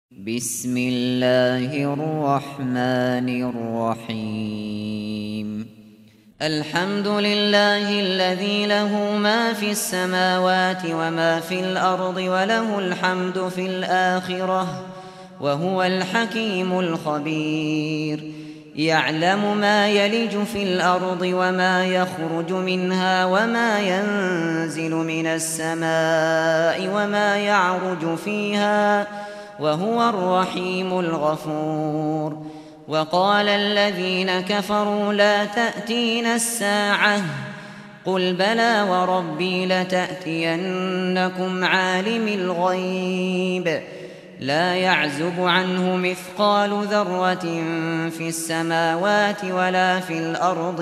بسم الله الرحمن الرحيم. الحمد لله الذي له ما في السماوات وما في الأرض وله الحمد في الآخرة وهو الحكيم الخبير. يعلم ما يلج في الأرض وما يخرج منها وما ينزل من السماء وما يعرج فيها وهو الرحيم الغفور. وقال الذين كفروا لا تأتينا الساعة قل بلى وربي لتأتينكم عالم الغيب لا يعزب عنه مثقال ذرة في السماوات ولا في الأرض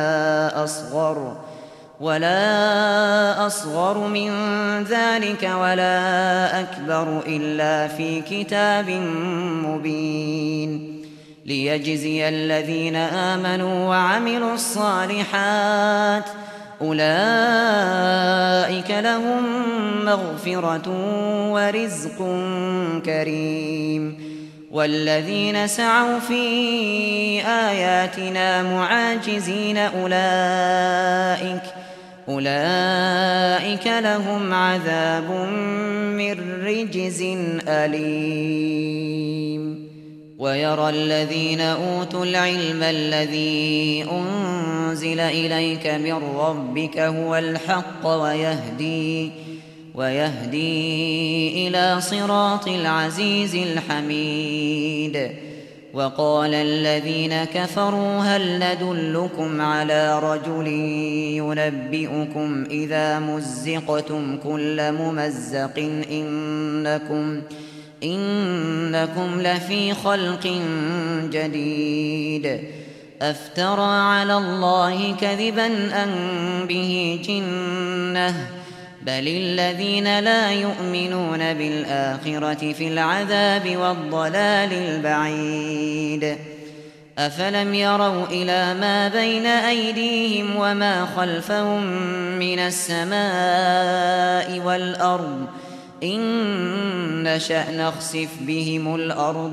ولا أصغر من ذلك ولا أكبر إلا في كتاب مبين. ليجزي الذين آمنوا وعملوا الصالحات أولئك لهم مغفرة ورزق كريم. والذين سعوا في آياتنا معاجزين أولئك لهم عذاب من رجز أليم. ويرى الذين أوتوا العلم الذي أنزل إليك من ربك هو الحق ويهدي إلى صراط العزيز الحميد. وقال الذين كفروا هل ندلكم على رجل ينبئكم إذا مزقتم كل ممزق إنكم لفي خلق جديد. أفترى على الله كذبا أم به جنة بل الذين لا يؤمنون بالآخرة في العذاب والضلال البعيد. أفلم يروا إلى ما بين أيديهم وما خلفهم من السماء والأرض إن نشأ نخسف بهم الأرض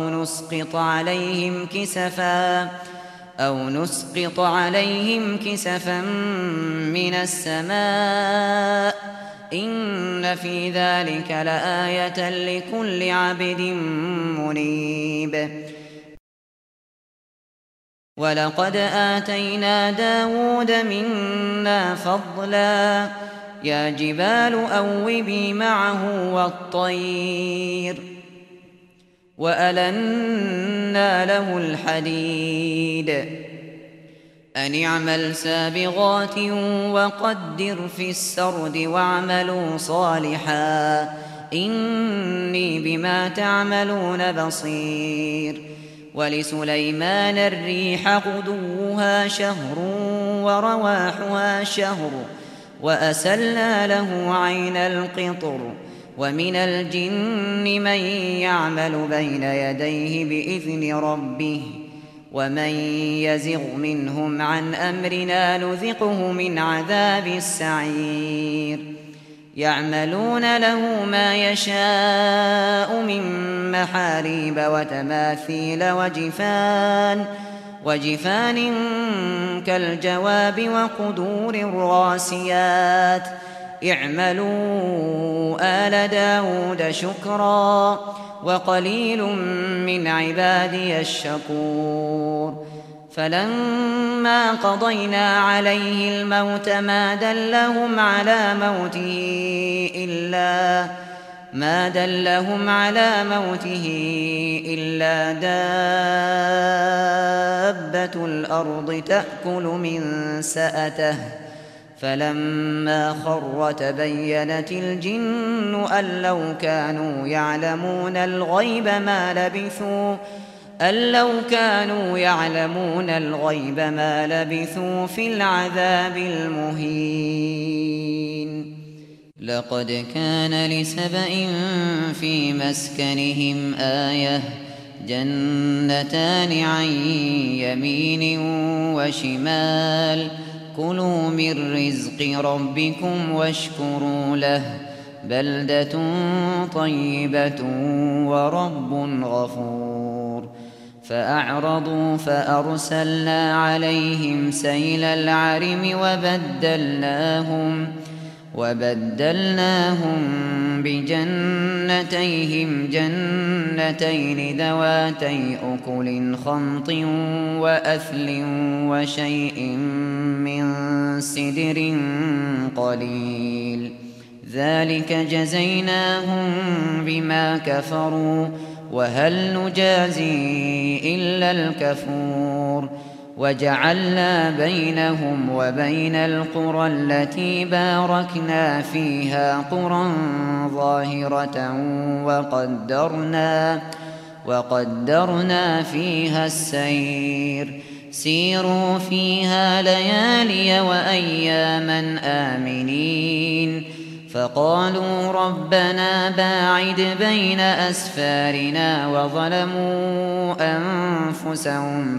أو نسقط عليهم كسفا من السماء إن في ذلك لآية لكل عبد منيب. ولقد آتينا داود منا فضلا يا جبال أوبي معه والطير وألنا له الحديد أن اعمل سابغات وقدر في السرد واعملوا صالحا إني بما تعملون بصير. ولسليمان الريح غدوها شهر ورواحها شهر وأسلنا له عين القطر. ومن الجن من يعمل بين يديه بإذن ربه ومن يزغ منهم عن أمرنا نذقه من عذاب السعير. يعملون له ما يشاء من محاريب وتماثيل وجفان كالجواب وقدور الراسيات اعملوا آل داود شكرا وقليل من عبادي الشكور. فلما قضينا عليه الموت ما دلهم على موته إلا دابة الأرض تأكل من سأته فلما خر تبينت الجن أن لو كانوا يعلمون الغيب ما لبثوا في العذاب المهين. لقد كان لسبإ في مسكنهم آية جنتان عن يمين وشمال كلوا من رزق ربكم واشكروا له بلدة طيبة ورب غفور. فأعرضوا فأرسلنا عليهم سيل العرم وبدلناهم بجنتيهم جنتين ذواتي أكل خمط وأثل وشيء من سدر قليل، ذلك جزيناهم بما كفروا وهل نجازي إلا الكفور. وجعلنا بينهم وبين القرى التي باركنا فيها قرى ظاهرة وقدرنا فيها السير، سيروا فيها ليالي وأياما آمنين. فقالوا ربنا باعد بين أسفارنا وظلموا أنفسهم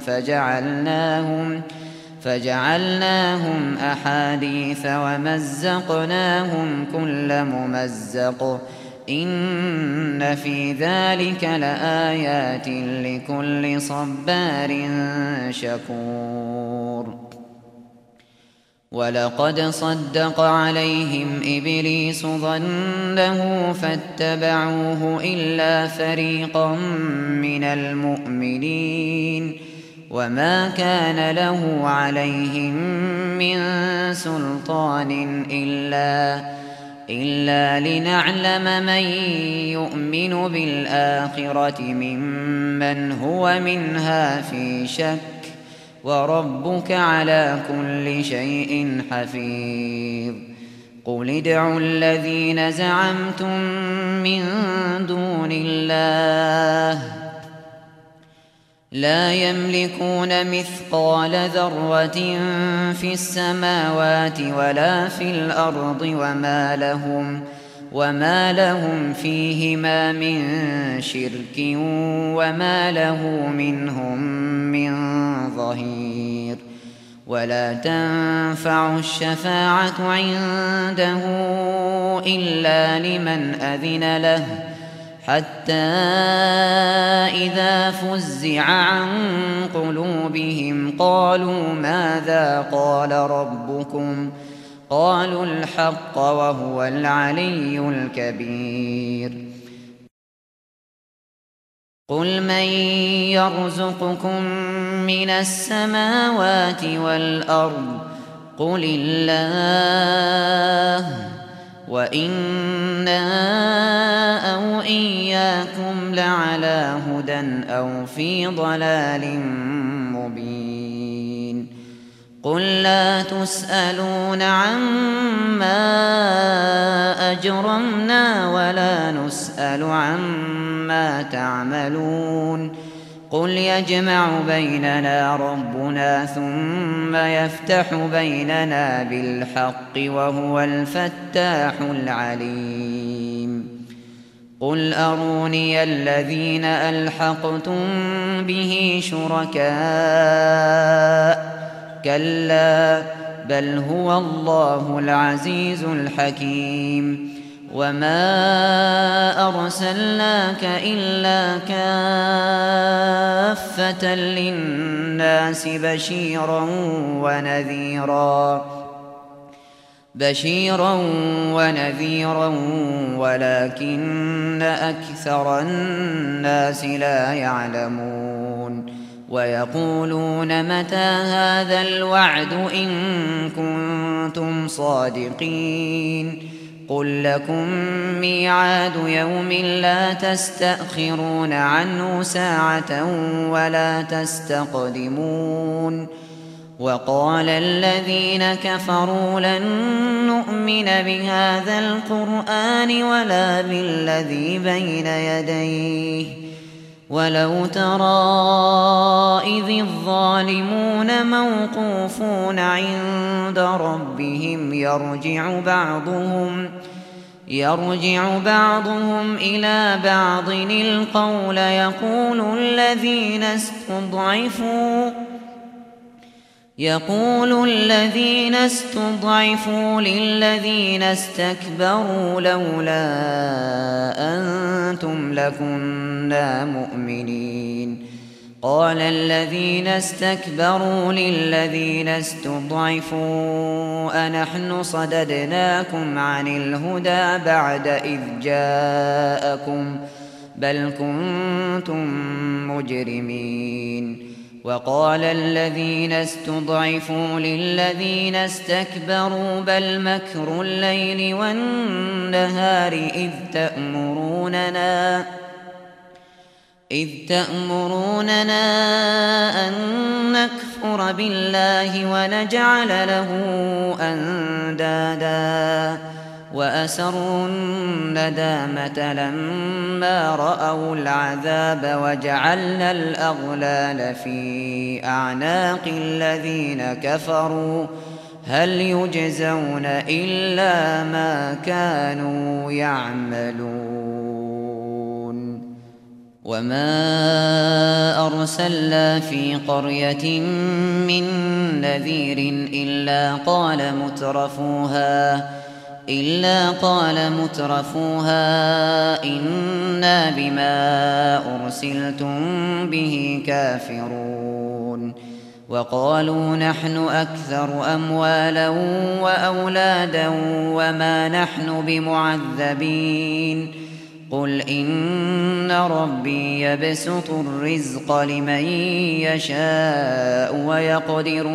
فجعلناهم أحاديث ومزقناهم كل ممزق، إن في ذلك لآيات لكل صبار شكور. ولقد صدق عليهم إبليس ظنه فاتبعوه إلا فريقا من المؤمنين، وما كان له عليهم من سلطان إلا لنعلم من يؤمن بالآخرة ممن هو منها في شك، وربك على كل شيء حفيظ. قل ادعوا الذين زعمتم من دون الله لا يملكون مثقال ذرة في السماوات ولا في الأرض وما لهم فيهما من شرك وما له منهم من ظهير. ولا تنفع الشفاعة عنده إلا لمن أذن له، حتى إذا فزع عن قلوبهم قالوا ماذا قال ربكم؟ قالوا الحق وهو العلي الكبير. قل من يرزقكم من السماوات والأرض؟ قل الله، وإنا أو إياكم لعلى هدى أو في ضلال مبين. قل لا تسألون عما أجرمنا ولا نسأل عما تعملون. قل يجمع بيننا ربنا ثم يفتح بيننا بالحق وهو الفتاح العليم. قل أروني الذين ألحقتم به شركاء، كلا بل هو الله العزيز الحكيم. وما أرسلناك إلا كافة للناس بشيرا ونذيرا ولكن أكثر الناس لا يعلمون. ويقولون متى هذا الوعد إن كنتم صادقين؟ قل لكم ميعاد يوم لا تستأخرون عنه ساعة ولا تستقدمون. وقال الذين كفروا لن نؤمن بهذا القرآن ولا بالذي بين يديه، ولو ترى إذ الظالمون موقوفون عند ربهم يرجع بعضهم إلى بعض القول يقول الذين استضعفوا للذين استكبروا لولا أنتم لكنا مؤمنين. قال الذين استكبروا للذين استضعفوا أنحن صددناكم عن الهدى بعد إذ جاءكم بل كنتم مجرمين. وقال الذين استضعفوا للذين استكبروا بل مكر الليل والنهار إذ تأمروننا أن نكفر بالله ونجعل له أندادا وأسروا الندامة لما رأوا العذاب وجعلنا الأغلال في أعناق الذين كفروا هل يجزون إلا ما كانوا يعملون. وما أرسلنا في قرية من نذير إلا قال مترفوها إنا بما أرسلتم به كافرون. وقالوا نحن أكثر أموالا وأولادا وما نحن بمعذبين. قل إن ربي يبسط الرزق لمن يشاء ويقدر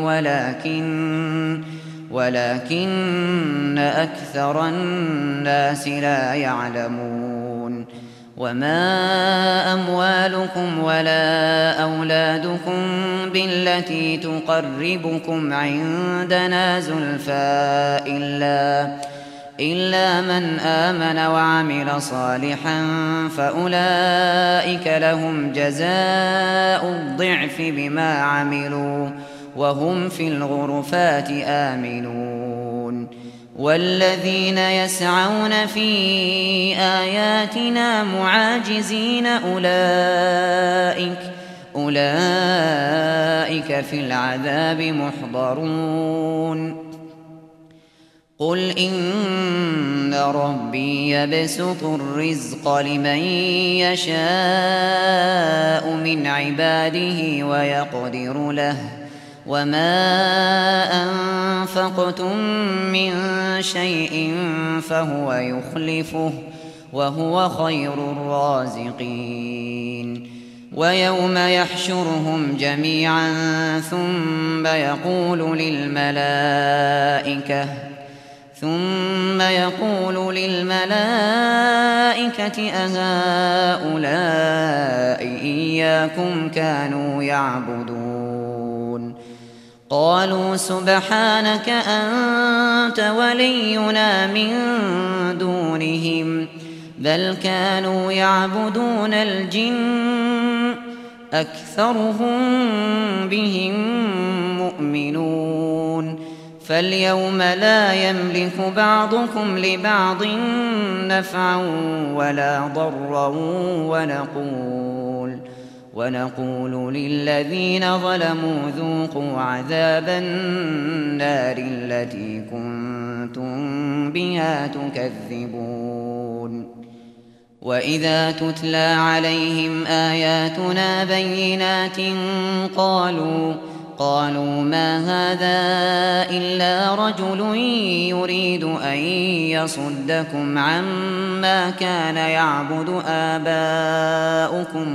ولكن أكثر الناس لا يعلمون. وما أموالكم ولا أولادكم بالتي تقربكم عندنا زلفى إلا من آمن وعمل صالحا فأولئك لهم جزاء الضعف بما عملوا وهم في الغرفات آمنون. والذين يسعون في آياتنا معاجزين أولئك في العذاب محضرون. قل إن ربي يبسط الرزق لمن يشاء من عباده ويقدر له وما أنفقتم من شيء فهو يخلفه وهو خير الرازقين. ويوم يحشرهم جميعا ثم يقول للملائكة أهؤلاء إياكم كانوا يعبدون. قالوا سبحانك أنت ولينا من دونهم بل كانوا يعبدون الجن أكثرهم بهم مؤمنون. فاليوم لا يملك بعضكم لبعض نفعا ولا ضرا ونقول للذين ظلموا ذوقوا عذاب النار التي كنتم بها تكذبون. وإذا تتلى عليهم آياتنا بينات قالوا ما هذا إلا رجل يريد أن يصدكم عما كان يعبد آباؤكم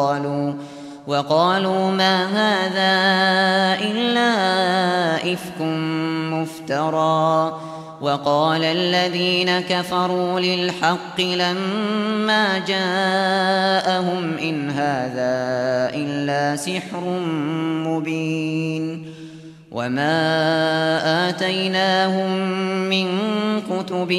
وقالوا ما هذا إلا إفك مفترى. وقال الذين كفروا للحق لما جاءهم إن هذا إلا سحر مبين. وما آتيناهم من كتب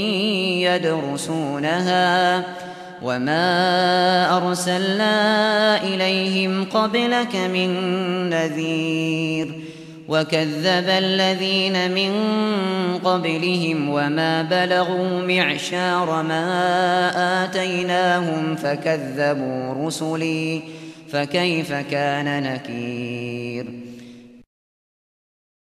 يدرسونها وما أرسلنا إليهم قبلك من نذير. وكذب الذين من قبلهم وما بلغوا معشار ما آتيناهم فكذبوا رسلي فكيف كان نكير.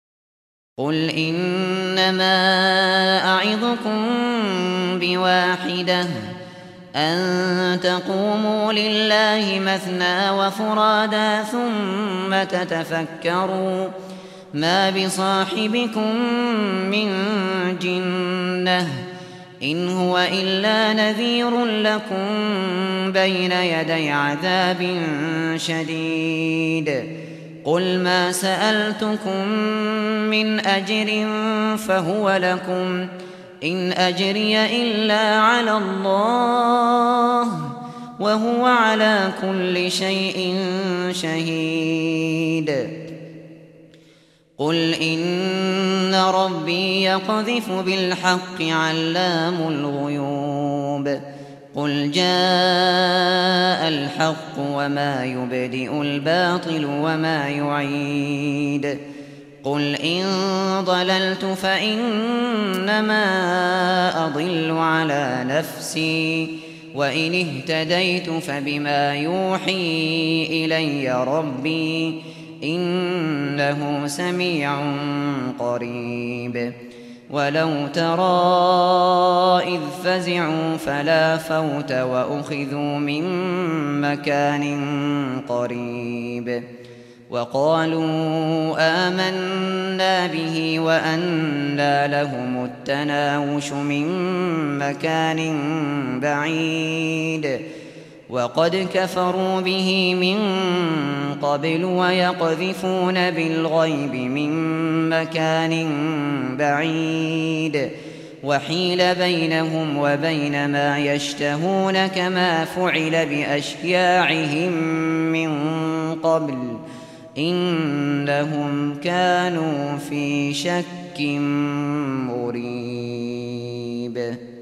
قل إنما أعظكم بواحدة أن تقوموا لله مثنى وفرادا ثم تتفكروا ما بصاحبكم من جنة إن هو إلا نذير لكم بين يدي عذاب شديد قل ما سألتكم من أجر فهو لكم إن أجري إلا على الله وهو على كل شيء شهيد قل إن ربي يقذف بالحق علام الغيوب قل جاء الحق وما يبدئ الباطل وما يعيد قل إن ضللت فإنما أضل على نفسي وإن اهتديت فبما يوحي إلي ربي إنه سميع قريب ولو ترى إذ فزعوا فلا فوت وأخذوا من مكان قريب وقالوا آمنا به وأنى لهم التناوش من مكان بعيد وقد كفروا به من قبل ويقذفون بالغيب من مكان بعيد وحيل بينهم وبين ما يشتهون كما فعل بأشياعهم من قبل إنهم كانوا في شك مريب